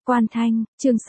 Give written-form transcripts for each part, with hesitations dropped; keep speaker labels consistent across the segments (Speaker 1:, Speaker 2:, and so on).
Speaker 1: Quan Thanh, chương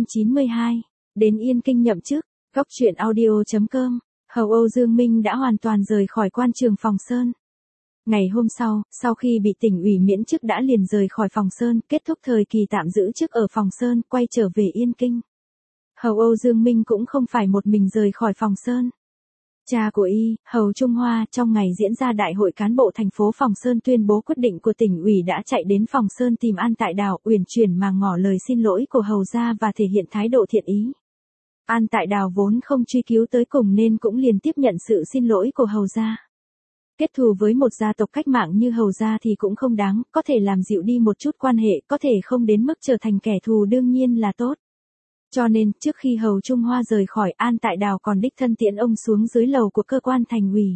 Speaker 1: 692. Đến Yên Kinh nhậm chức. Góc truyện audio.com. Hầu Âu Dương Minh đã hoàn toàn rời khỏi quan trường Phòng Sơn. Ngày hôm sau khi bị tỉnh ủy miễn chức đã liền rời khỏi Phòng Sơn, kết thúc thời kỳ tạm giữ chức ở Phòng Sơn, quay trở về Yên Kinh. Hầu Âu Dương Minh cũng không phải một mình rời khỏi Phòng Sơn. Cha của y, Hầu Trung Hoa, trong ngày diễn ra đại hội cán bộ thành phố Phòng Sơn tuyên bố quyết định của tỉnh ủy đã chạy đến Phòng Sơn tìm An Tại Đào, uyển chuyển mà ngỏ lời xin lỗi của Hầu gia và thể hiện thái độ thiện ý. An Tại Đào vốn không truy cứu tới cùng nên cũng liền tiếp nhận sự xin lỗi của Hầu gia. Kết thù với một gia tộc cách mạng như Hầu gia thì cũng không đáng, có thể làm dịu đi một chút quan hệ, có thể không đến mức trở thành kẻ thù đương nhiên là tốt. Cho nên, trước khi Hầu Trung Hoa rời khỏi, An Tại Đào còn đích thân tiễn ông xuống dưới lầu của cơ quan thành ủy.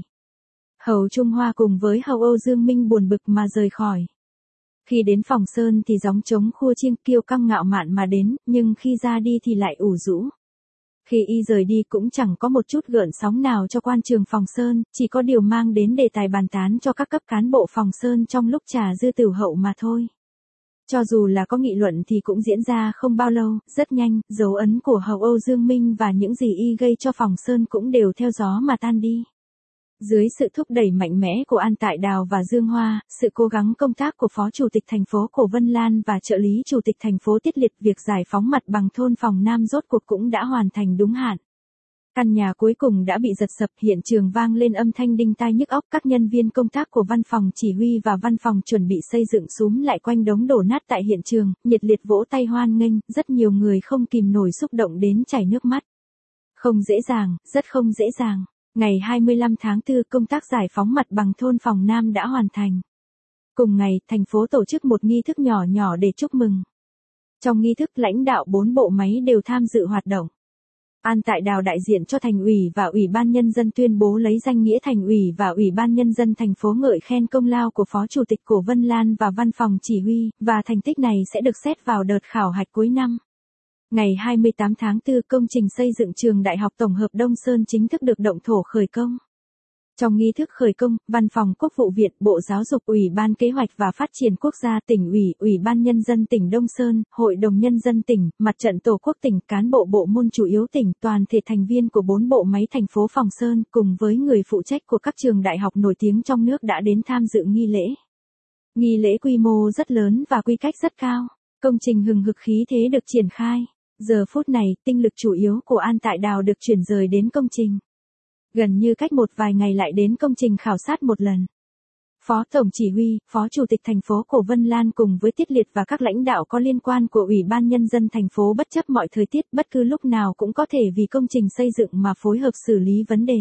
Speaker 1: Hầu Trung Hoa cùng với Hầu Âu Dương Minh buồn bực mà rời khỏi. Khi đến Phòng Sơn thì gióng trống khua chiêng kiêu căng ngạo mạn mà đến, nhưng khi ra đi thì lại ủ rũ. Khi y rời đi cũng chẳng có một chút gợn sóng nào cho quan trường Phòng Sơn, chỉ có điều mang đến đề tài bàn tán cho các cấp cán bộ Phòng Sơn trong lúc trà dư tửu hậu mà thôi. Cho dù là có nghị luận thì cũng diễn ra không bao lâu, rất nhanh, dấu ấn của Hầu Âu Dương Minh và những gì y gây cho Phòng Sơn cũng đều theo gió mà tan đi. Dưới sự thúc đẩy mạnh mẽ của An Tại Đào và Dương Hoa, sự cố gắng công tác của Phó Chủ tịch thành phố Cổ Vân Lan và trợ lý Chủ tịch thành phố Tiết Liệt, việc giải phóng mặt bằng thôn Phòng Nam rốt cuộc cũng đã hoàn thành đúng hạn. Căn nhà cuối cùng đã bị giật sập, hiện trường vang lên âm thanh đinh tai nhức óc, các nhân viên công tác của văn phòng chỉ huy và văn phòng chuẩn bị xây dựng xúm lại quanh đống đổ nát tại hiện trường, nhiệt liệt vỗ tay hoan nghênh, rất nhiều người không kìm nổi xúc động đến chảy nước mắt. Không dễ dàng, rất không dễ dàng. Ngày 25 tháng 4, công tác giải phóng mặt bằng thôn Phòng Nam đã hoàn thành. Cùng ngày, thành phố tổ chức một nghi thức nhỏ nhỏ để chúc mừng. Trong nghi thức, lãnh đạo 4 bộ máy đều tham dự hoạt động. An Tại Đào đại diện cho thành ủy và ủy ban nhân dân tuyên bố lấy danh nghĩa thành ủy và ủy ban nhân dân thành phố ngợi khen công lao của Phó Chủ tịch Cổ Vân Lan và văn phòng chỉ huy, và thành tích này sẽ được xét vào đợt khảo hạch cuối năm. Ngày 28 tháng 4, công trình xây dựng trường Đại học Tổng hợp Đông Sơn chính thức được động thổ khởi công. Trong nghi thức khởi công, Văn phòng Quốc vụ viện, Bộ Giáo dục, Ủy ban Kế hoạch và Phát triển Quốc gia, tỉnh ủy, Ủy ban Nhân dân tỉnh Đông Sơn, Hội đồng Nhân dân tỉnh, Mặt trận Tổ quốc tỉnh, cán bộ bộ môn chủ yếu tỉnh, toàn thể thành viên của 4 bộ máy thành phố Phòng Sơn, cùng với người phụ trách của các trường đại học nổi tiếng trong nước đã đến tham dự nghi lễ. Nghi lễ quy mô rất lớn và quy cách rất cao. Công trình hừng hực khí thế được triển khai. Giờ phút này, tinh lực chủ yếu của An Tại Đào được chuyển rời đến công trình. Gần như cách một vài ngày lại đến công trình khảo sát một lần. Phó Tổng Chỉ huy, Phó Chủ tịch thành phố Cổ Vân Lan cùng với Tiết Liệt và các lãnh đạo có liên quan của Ủy ban Nhân dân thành phố bất chấp mọi thời tiết, bất cứ lúc nào cũng có thể vì công trình xây dựng mà phối hợp xử lý vấn đề.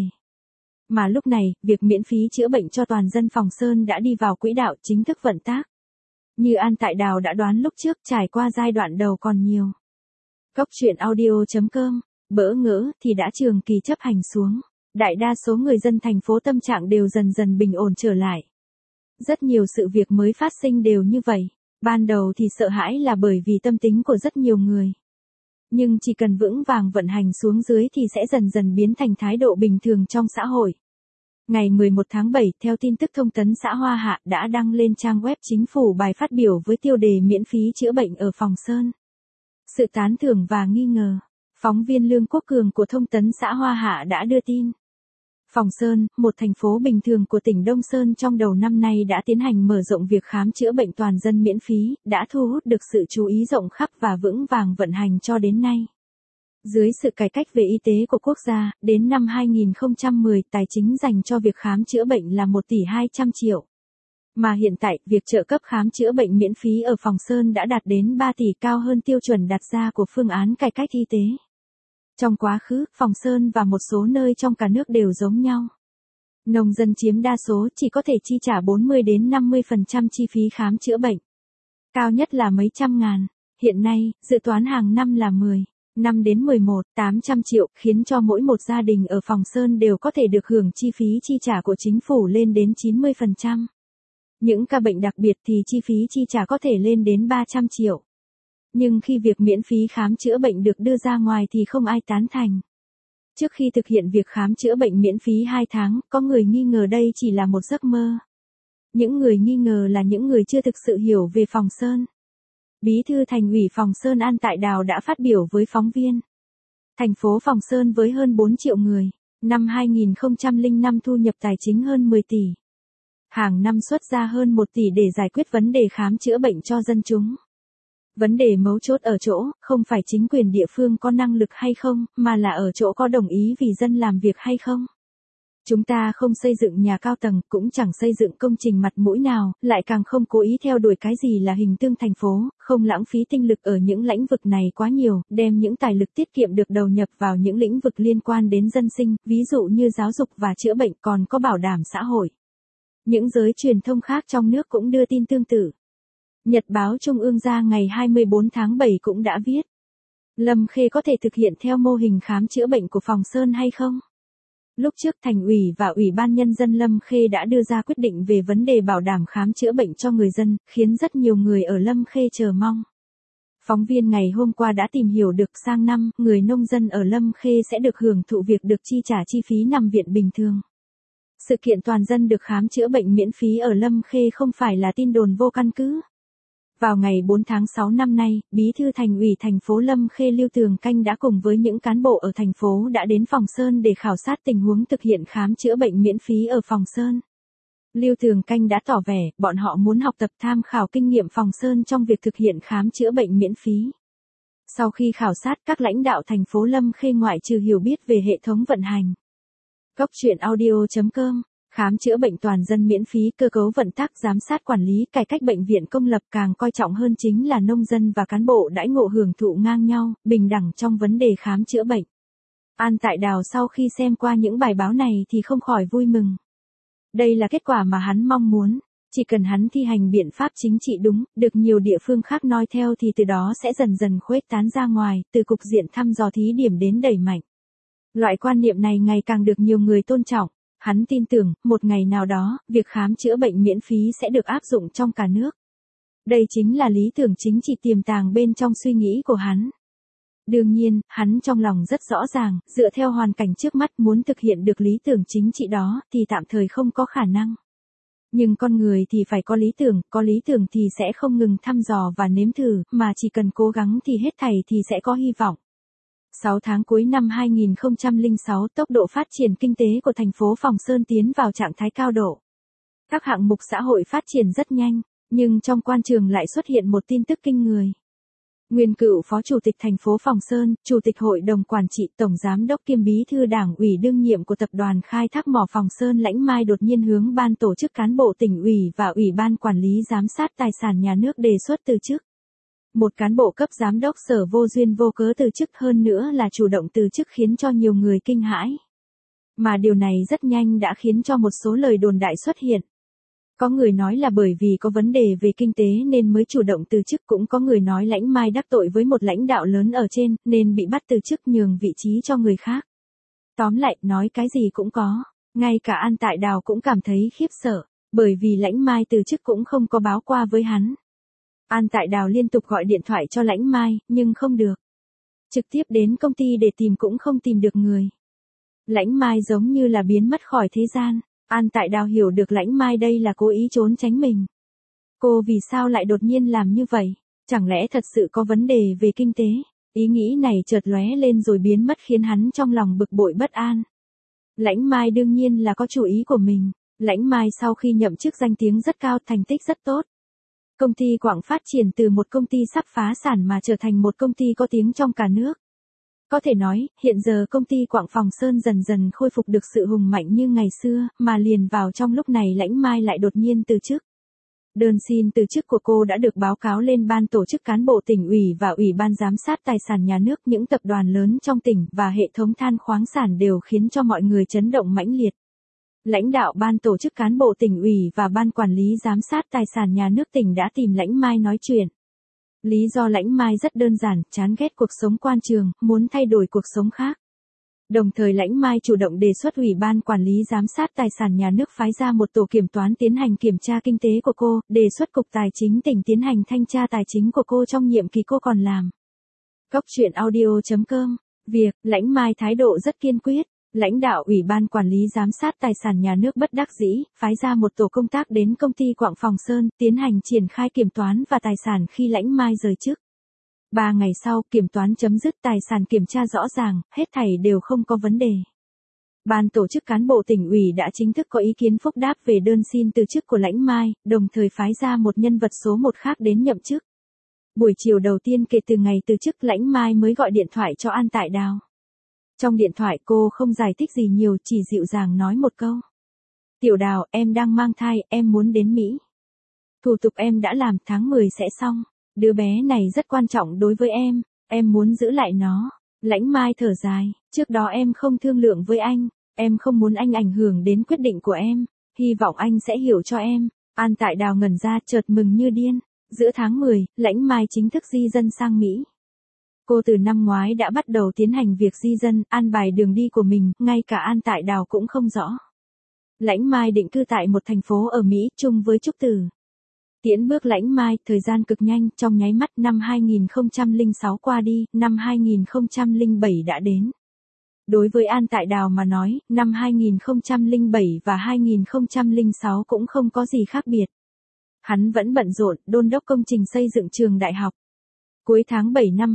Speaker 1: Mà lúc này, việc miễn phí chữa bệnh cho toàn dân Phòng Sơn đã đi vào quỹ đạo chính thức vận tác. Như An Tại Đào đã đoán lúc trước, trải qua giai đoạn đầu còn nhiều. Góc truyện audio.com, bỡ ngỡ thì đã trường kỳ chấp hành xuống. Đại đa số người dân thành phố tâm trạng đều dần dần bình ổn trở lại. Rất nhiều sự việc mới phát sinh đều như vậy. Ban đầu thì sợ hãi là bởi vì tâm tính của rất nhiều người. Nhưng chỉ cần vững vàng vận hành xuống dưới thì sẽ dần dần biến thành thái độ bình thường trong xã hội. Ngày 11 tháng 7, theo tin tức thông tấn xã Hoa Hạ đã đăng lên trang web chính phủ bài phát biểu với tiêu đề miễn phí chữa bệnh ở Phòng Sơn. Sự tán thưởng và nghi ngờ. Phóng viên Lương Quốc Cường của thông tấn xã Hoa Hạ đã đưa tin. Phòng Sơn, một thành phố bình thường của tỉnh Đông Sơn trong đầu năm nay đã tiến hành mở rộng việc khám chữa bệnh toàn dân miễn phí, đã thu hút được sự chú ý rộng khắp và vững vàng vận hành cho đến nay. Dưới sự cải cách về y tế của quốc gia, đến năm 2010, tài chính dành cho việc khám chữa bệnh là 1 tỷ 200 triệu. Mà hiện tại, việc trợ cấp khám chữa bệnh miễn phí ở Phòng Sơn đã đạt đến 3 tỷ, cao hơn tiêu chuẩn đặt ra của phương án cải cách y tế. Trong quá khứ, Phòng Sơn và một số nơi trong cả nước đều giống nhau. Nông dân chiếm đa số, chỉ có thể chi trả 40 đến 50% chi phí khám chữa bệnh. Cao nhất là mấy trăm ngàn. Hiện nay, dự toán hàng năm là 5 đến 800 triệu, khiến cho mỗi một gia đình ở Phòng Sơn đều có thể được hưởng chi phí chi trả của chính phủ lên đến 90%. Những ca bệnh đặc biệt thì chi phí chi trả có thể lên đến 300 triệu. Nhưng khi việc miễn phí khám chữa bệnh được đưa ra ngoài thì không ai tán thành. Trước khi thực hiện việc khám chữa bệnh miễn phí 2 tháng, có người nghi ngờ đây chỉ là một giấc mơ. Những người nghi ngờ là những người chưa thực sự hiểu về Phòng Sơn. Bí thư Thành ủy Phòng Sơn An Tại Đào đã phát biểu với phóng viên. Thành phố Phòng Sơn với hơn 4 triệu người, năm 2005 thu nhập tài chính hơn 10 tỷ. Hàng năm xuất ra hơn 1 tỷ để giải quyết vấn đề khám chữa bệnh cho dân chúng. Vấn đề mấu chốt ở chỗ, không phải chính quyền địa phương có năng lực hay không, mà là ở chỗ có đồng ý vì dân làm việc hay không. Chúng ta không xây dựng nhà cao tầng, cũng chẳng xây dựng công trình mặt mũi nào, lại càng không cố ý theo đuổi cái gì là hình tượng thành phố, không lãng phí tinh lực ở những lĩnh vực này quá nhiều, đem những tài lực tiết kiệm được đầu nhập vào những lĩnh vực liên quan đến dân sinh, ví dụ như giáo dục và chữa bệnh, còn có bảo đảm xã hội. Những giới truyền thông khác trong nước cũng đưa tin tương tự. Nhật báo Trung ương ra ngày 24 tháng 7 cũng đã viết. Lâm Khê có thể thực hiện theo mô hình khám chữa bệnh của Phòng Sơn hay không? Lúc trước Thành ủy và Ủy ban Nhân dân Lâm Khê đã đưa ra quyết định về vấn đề bảo đảm khám chữa bệnh cho người dân, khiến rất nhiều người ở Lâm Khê chờ mong. Phóng viên ngày hôm qua đã tìm hiểu được sang năm, người nông dân ở Lâm Khê sẽ được hưởng thụ việc được chi trả chi phí nằm viện bình thường. Sự kiện toàn dân được khám chữa bệnh miễn phí ở Lâm Khê không phải là tin đồn vô căn cứ. Vào ngày 4 tháng 6 năm nay, Bí thư Thành ủy thành phố Lâm Khê Lưu Tường Canh đã cùng với những cán bộ ở thành phố đã đến Phòng Sơn để khảo sát tình huống thực hiện khám chữa bệnh miễn phí ở Phòng Sơn. Lưu Tường Canh đã tỏ vẻ, bọn họ muốn học tập tham khảo kinh nghiệm Phòng Sơn trong việc thực hiện khám chữa bệnh miễn phí. Sau khi khảo sát, các lãnh đạo thành phố Lâm Khê ngoại trừ hiểu biết về hệ thống vận hành. Góc truyện audio.com Khám chữa bệnh toàn dân miễn phí, cơ cấu vận tắc, giám sát quản lý, cải cách bệnh viện công lập, càng coi trọng hơn chính là nông dân và cán bộ đãi ngộ hưởng thụ ngang nhau, bình đẳng trong vấn đề khám chữa bệnh. An Tại Đào sau khi xem qua những bài báo này thì không khỏi vui mừng. Đây là kết quả mà hắn mong muốn, chỉ cần hắn thi hành biện pháp chính trị đúng, được nhiều địa phương khác noi theo thì từ đó sẽ dần dần khuếch tán ra ngoài, từ cục diện thăm dò thí điểm đến đẩy mạnh. Loại quan niệm này ngày càng được nhiều người tôn trọng. Hắn tin tưởng, một ngày nào đó, việc khám chữa bệnh miễn phí sẽ được áp dụng trong cả nước. Đây chính là lý tưởng chính trị tiềm tàng bên trong suy nghĩ của hắn. Đương nhiên, hắn trong lòng rất rõ ràng, dựa theo hoàn cảnh trước mắt muốn thực hiện được lý tưởng chính trị đó, thì tạm thời không có khả năng. Nhưng con người thì phải có lý tưởng thì sẽ không ngừng thăm dò và nếm thử, mà chỉ cần cố gắng thì hết thảy thì sẽ có hy vọng. 6 tháng cuối năm 2006, tốc độ phát triển kinh tế của thành phố Phòng Sơn tiến vào trạng thái cao độ. Các hạng mục xã hội phát triển rất nhanh, nhưng trong quan trường lại xuất hiện một tin tức kinh người. Nguyên cựu Phó Chủ tịch thành phố Phòng Sơn, Chủ tịch Hội đồng Quản trị, Tổng Giám đốc kiêm Bí thư Đảng ủy đương nhiệm của Tập đoàn Khai thác mỏ Phòng Sơn Lãnh Mai đột nhiên hướng Ban tổ chức cán bộ tỉnh ủy và Ủy ban Quản lý giám sát tài sản nhà nước đề xuất từ chức. Một cán bộ cấp giám đốc sở vô duyên vô cớ từ chức, hơn nữa là chủ động từ chức, khiến cho nhiều người kinh hãi. Mà điều này rất nhanh đã khiến cho một số lời đồn đại xuất hiện. Có người nói là bởi vì có vấn đề về kinh tế nên mới chủ động từ chức, cũng có người nói Lãnh Mai đắc tội với một lãnh đạo lớn ở trên nên bị bắt từ chức nhường vị trí cho người khác. Tóm lại, nói cái gì cũng có, ngay cả An Tại Đào cũng cảm thấy khiếp sợ, bởi vì Lãnh Mai từ chức cũng không có báo qua với hắn. An Tại Đào liên tục gọi điện thoại cho Lãnh Mai, nhưng không được. Trực tiếp đến công ty để tìm cũng không tìm được người. Lãnh Mai giống như là biến mất khỏi thế gian. An Tại Đào hiểu được Lãnh Mai đây là cố ý trốn tránh mình. Cô vì sao lại đột nhiên làm như vậy? Chẳng lẽ thật sự có vấn đề về kinh tế? Ý nghĩ này chợt lóe lên rồi biến mất, khiến hắn trong lòng bực bội bất an. Lãnh Mai đương nhiên là có chủ ý của mình. Lãnh Mai sau khi nhậm chức danh tiếng rất cao, thành tích rất tốt. Công ty Quảng phát triển từ một công ty sắp phá sản mà trở thành một công ty có tiếng trong cả nước. Có thể nói, hiện giờ công ty Quảng Phòng Sơn dần dần khôi phục được sự hùng mạnh như ngày xưa, mà liền vào trong lúc này Lãnh Mai lại đột nhiên từ chức. Đơn xin từ chức của cô đã được báo cáo lên Ban tổ chức cán bộ tỉnh ủy và Ủy ban giám sát tài sản nhà nước, những tập đoàn lớn trong tỉnh và hệ thống than khoáng sản đều khiến cho mọi người chấn động mãnh liệt. Lãnh đạo Ban tổ chức cán bộ tỉnh ủy và Ban quản lý giám sát tài sản nhà nước tỉnh đã tìm Lãnh Mai nói chuyện. Lý do Lãnh Mai rất đơn giản, chán ghét cuộc sống quan trường, muốn thay đổi cuộc sống khác. Đồng thời Lãnh Mai chủ động đề xuất Ủy ban quản lý giám sát tài sản nhà nước phái ra một tổ kiểm toán tiến hành kiểm tra kinh tế của cô, đề xuất Cục Tài chính tỉnh tiến hành thanh tra tài chính của cô trong nhiệm kỳ cô còn làm. Góc truyện audio.com Việc Lãnh Mai thái độ rất kiên quyết. Lãnh đạo Ủy ban Quản lý Giám sát Tài sản Nhà nước bất đắc dĩ, phái ra một tổ công tác đến công ty Quặng Phòng Sơn, tiến hành triển khai kiểm toán và tài sản khi Lãnh Mai rời chức. 3 ngày sau, kiểm toán chấm dứt, tài sản kiểm tra rõ ràng, hết thảy đều không có vấn đề. Ban tổ chức cán bộ tỉnh ủy đã chính thức có ý kiến phúc đáp về đơn xin từ chức của Lãnh Mai, đồng thời phái ra một nhân vật số 1 khác đến nhậm chức. Buổi chiều đầu tiên kể từ ngày từ chức, Lãnh Mai mới gọi điện thoại cho An Tại Đào. Trong điện thoại cô không giải thích gì nhiều, chỉ dịu dàng nói một câu. Tiểu Đào, em đang mang thai, em muốn đến Mỹ. Thủ tục em đã làm, tháng 10 sẽ xong. Đứa bé này rất quan trọng đối với em muốn giữ lại nó. Lãnh Mai thở dài, trước đó em không thương lượng với anh, em không muốn anh ảnh hưởng đến quyết định của em, hy vọng anh sẽ hiểu cho em. An Tại Đào ngẩn ra, chợt mừng như điên. Giữa tháng 10, Lãnh Mai chính thức di dân sang Mỹ. Cô từ năm ngoái đã bắt đầu tiến hành việc di dân, an bài đường đi của mình, ngay cả An Tại Đào cũng không rõ. Lãnh Mai định cư tại một thành phố ở Mỹ chung với Trúc Tử. Tiễn bước Lãnh Mai, thời gian cực nhanh, trong nháy mắt năm 2006 qua đi, năm 2007 đã đến. Đối với An Tại Đào mà nói, năm 2007 và 2006 cũng không có gì khác biệt. Hắn vẫn bận rộn, đôn đốc công trình xây dựng trường đại học. Cuối tháng 7 năm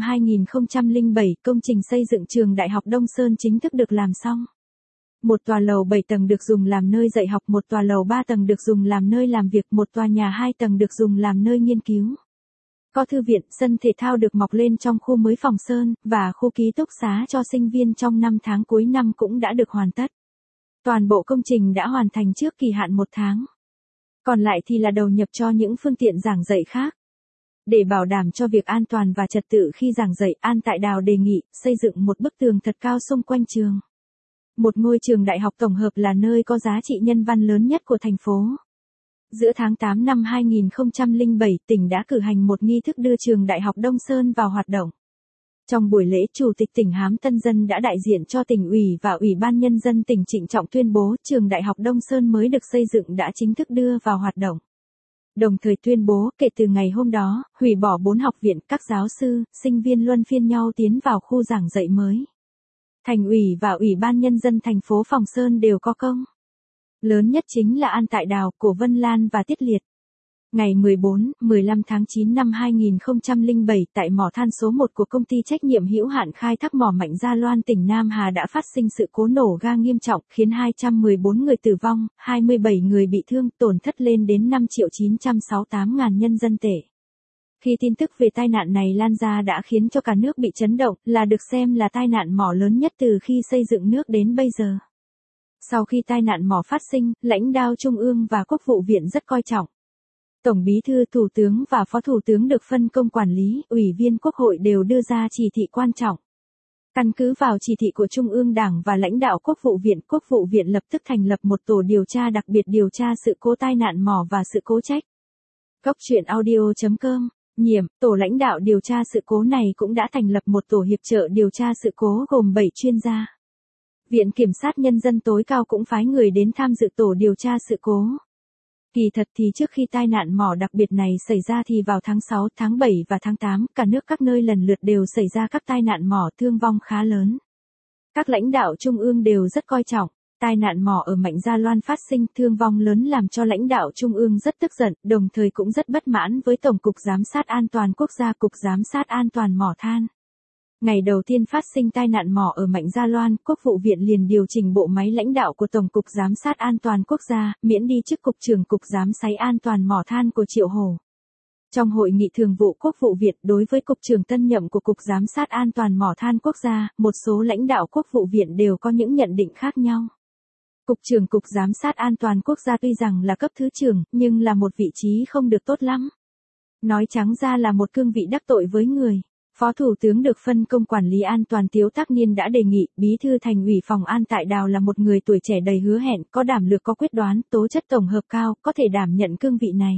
Speaker 1: 2007, công trình xây dựng trường Đại học Đông Sơn chính thức được làm xong. Một tòa lầu 7 tầng được dùng làm nơi dạy học, một tòa lầu 3 tầng được dùng làm nơi làm việc, một tòa nhà 2 tầng được dùng làm nơi nghiên cứu. Có thư viện, sân thể thao được mọc lên trong khu mới Phòng Sơn, và khu ký túc xá cho sinh viên trong 5 tháng cuối năm cũng đã được hoàn tất. Toàn bộ công trình đã hoàn thành trước kỳ hạn 1 tháng. Còn lại thì là đầu nhập cho những phương tiện giảng dạy khác. Để bảo đảm cho việc an toàn và trật tự khi giảng dạy, An Tại Đào đề nghị xây dựng một bức tường thật cao xung quanh trường. Một ngôi trường đại học tổng hợp là nơi có giá trị nhân văn lớn nhất của thành phố. Giữa tháng 8 năm 2007, tỉnh đã cử hành một nghi thức đưa trường Đại học Đông Sơn vào hoạt động. Trong buổi lễ, Chủ tịch tỉnh Hám Tân Dân đã đại diện cho tỉnh ủy và Ủy ban Nhân dân tỉnh trịnh trọng tuyên bố trường Đại học Đông Sơn mới được xây dựng đã chính thức đưa vào hoạt động. Đồng thời tuyên bố kể từ ngày hôm đó, hủy bỏ 4 học viện, các giáo sư, sinh viên luân phiên nhau tiến vào khu giảng dạy mới. Thành ủy và Ủy ban Nhân dân thành phố Phòng Sơn đều có công. Lớn nhất chính là An Tại Đào, Cổ Vân Lan và Tiết Liệt. Ngày 14, 15 tháng 9 năm 2007, tại mỏ than số 1 của công ty trách nhiệm hữu hạn khai thác mỏ Mạnh Gia Loan tỉnh Nam Hà đã phát sinh sự cố nổ ga nghiêm trọng, khiến 214 người tử vong, 27 người bị thương, tổn thất lên đến 5.968.000 nhân dân tệ. Khi tin tức về tai nạn này lan ra đã khiến cho cả nước bị chấn động, là được xem là tai nạn mỏ lớn nhất từ khi xây dựng nước đến bây giờ. Sau khi tai nạn mỏ phát sinh, lãnh đạo Trung ương và Quốc vụ viện rất coi trọng. Tổng Bí thư, Thủ tướng và Phó Thủ tướng được phân công quản lý, Ủy viên Quốc hội đều đưa ra chỉ thị quan trọng. Căn cứ vào chỉ thị của Trung ương Đảng và lãnh đạo Quốc vụ viện lập tức thành lập một tổ điều tra đặc biệt điều tra sự cố tai nạn mỏ và sự cố trách. Góc truyện audio.com, nhiệm, tổ lãnh đạo điều tra sự cố này cũng đã thành lập một tổ hiệp trợ điều tra sự cố gồm 7 chuyên gia. Viện Kiểm sát Nhân dân tối cao cũng phái người đến tham dự tổ điều tra sự cố. Kỳ thật thì trước khi tai nạn mỏ đặc biệt này xảy ra thì vào tháng 6, tháng 7 và tháng 8, cả nước các nơi lần lượt đều xảy ra các tai nạn mỏ thương vong khá lớn. Các lãnh đạo trung ương đều rất coi trọng. Tai nạn mỏ ở Mạnh Gia Loan phát sinh thương vong lớn làm cho lãnh đạo trung ương rất tức giận, đồng thời cũng rất bất mãn với Tổng cục Giám sát An toàn Quốc gia, Cục Giám sát An toàn mỏ than. Ngày đầu tiên phát sinh tai nạn mỏ ở Mạnh Gia Loan, Quốc vụ viện liền điều chỉnh bộ máy lãnh đạo của Tổng cục Giám sát An toàn Quốc gia, miễn đi chức Cục trưởng Cục Giám sát An toàn mỏ than của Triệu Hổ. Trong hội nghị thường vụ Quốc vụ viện đối với Cục trưởng tân nhậm của Cục Giám sát An toàn mỏ than quốc gia, một số lãnh đạo Quốc vụ viện đều có những nhận định khác nhau. Cục trưởng Cục Giám sát An toàn Quốc gia tuy rằng là cấp thứ trưởng, nhưng là một vị trí không được tốt lắm. Nói trắng ra là một cương vị đắc tội với người. Phó Thủ tướng được phân công quản lý an toàn Tiếu Tác Niên đã đề nghị, Bí thư Thành ủy Phòng An Tại Đào là một người tuổi trẻ đầy hứa hẹn, có đảm lược, có quyết đoán, tố chất tổng hợp cao, có thể đảm nhận cương vị này.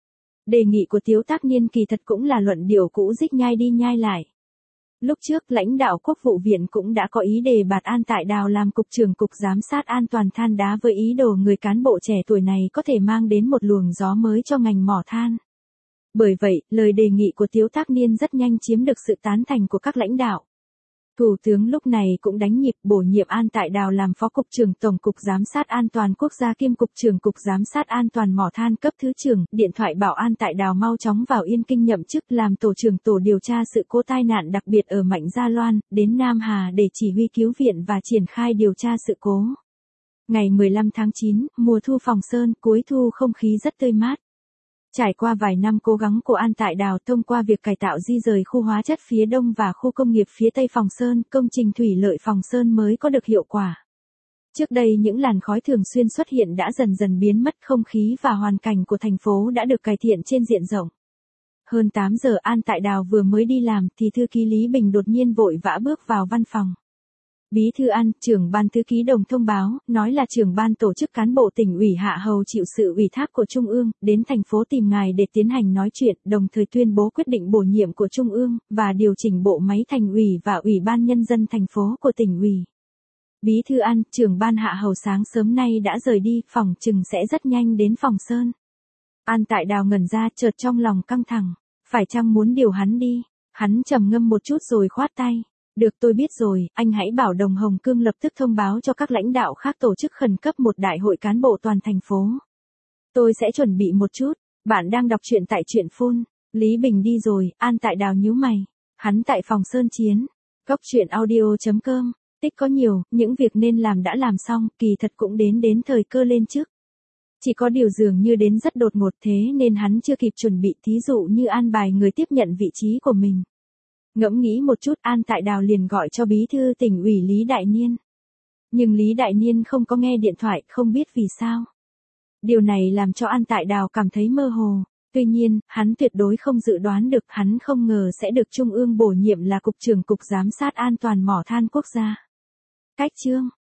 Speaker 1: Đề nghị của Tiếu Tác Niên kỳ thật cũng là luận điệu cũ dích nhai đi nhai lại. Lúc trước, lãnh đạo Quốc vụ viện cũng đã có ý đề bạt An Tại Đào làm Cục trưởng Cục Giám sát An toàn than đá với ý đồ người cán bộ trẻ tuổi này có thể mang đến một luồng gió mới cho ngành mỏ than. Bởi vậy, lời đề nghị của Tiếu Tác Niên rất nhanh chiếm được sự tán thành của các lãnh đạo. Thủ tướng lúc này cũng đánh nhịp bổ nhiệm An Tại Đào làm Phó Cục trưởng Tổng cục Giám sát An toàn Quốc gia kiêm Cục trưởng Cục Giám sát An toàn mỏ than cấp Thứ trưởng, điện thoại bảo An Tại Đào mau chóng vào Yên Kinh nhậm chức làm Tổ trưởng Tổ điều tra sự cố tai nạn đặc biệt ở Mạnh Gia Loan, đến Nam Hà để chỉ huy cứu viện và triển khai điều tra sự cố. Ngày 15 tháng 9, mùa thu Phòng Sơn, cuối thu không khí rất tươi mát. Trải qua vài năm cố gắng của An Tại Đào thông qua việc cải tạo di rời khu hóa chất phía đông và khu công nghiệp phía tây Phòng Sơn, công trình thủy lợi Phòng Sơn mới có được hiệu quả. Trước đây những làn khói thường xuyên xuất hiện đã dần dần biến mất, không khí và hoàn cảnh của thành phố đã được cải thiện trên diện rộng. Hơn 8 giờ An Tại Đào vừa mới đi làm thì thư ký Lý Bình đột nhiên vội vã bước vào văn phòng. Bí thư An, trưởng ban thư ký Đồng thông báo, nói là trưởng ban tổ chức cán bộ tỉnh ủy Hạ Hầu chịu sự ủy thác của Trung ương, đến thành phố tìm ngài để tiến hành nói chuyện, đồng thời tuyên bố quyết định bổ nhiệm của Trung ương, và điều chỉnh bộ máy thành ủy và Ủy ban Nhân dân thành phố của tỉnh ủy. Bí thư An, trưởng ban Hạ Hầu sáng sớm nay đã rời đi, phòng chừng sẽ rất nhanh đến Phòng Sơn. An Tại Đào ngẩn ra, chợt trong lòng căng thẳng, phải chăng muốn điều hắn đi? Hắn trầm ngâm một chút rồi khoát tay. Được, tôi biết rồi, anh hãy bảo Đồng Hồng Cương lập tức thông báo cho các lãnh đạo khác tổ chức khẩn cấp một đại hội cán bộ toàn thành phố. Tôi sẽ chuẩn bị một chút, bạn đang đọc truyện tại truyện phun. Lý Bình đi rồi, An Tại Đào nhíu mày. Hắn tại Phòng Sơn chiến. Góc truyện audio.com. Tích có nhiều, những việc nên làm đã làm xong, kỳ thật cũng đến thời cơ lên chức. Chỉ có điều dường như đến rất đột ngột, thế nên hắn chưa kịp chuẩn bị, thí dụ như an bài người tiếp nhận vị trí của mình. Ngẫm nghĩ một chút, An Tại Đào liền gọi cho bí thư tỉnh ủy Lý Đại Niên. Nhưng Lý Đại Niên không có nghe điện thoại, không biết vì sao. Điều này làm cho An Tại Đào cảm thấy mơ hồ. Tuy nhiên, hắn tuyệt đối không dự đoán được, hắn không ngờ sẽ được Trung ương bổ nhiệm là Cục trưởng Cục Giám sát An toàn mỏ than quốc gia. Cách chương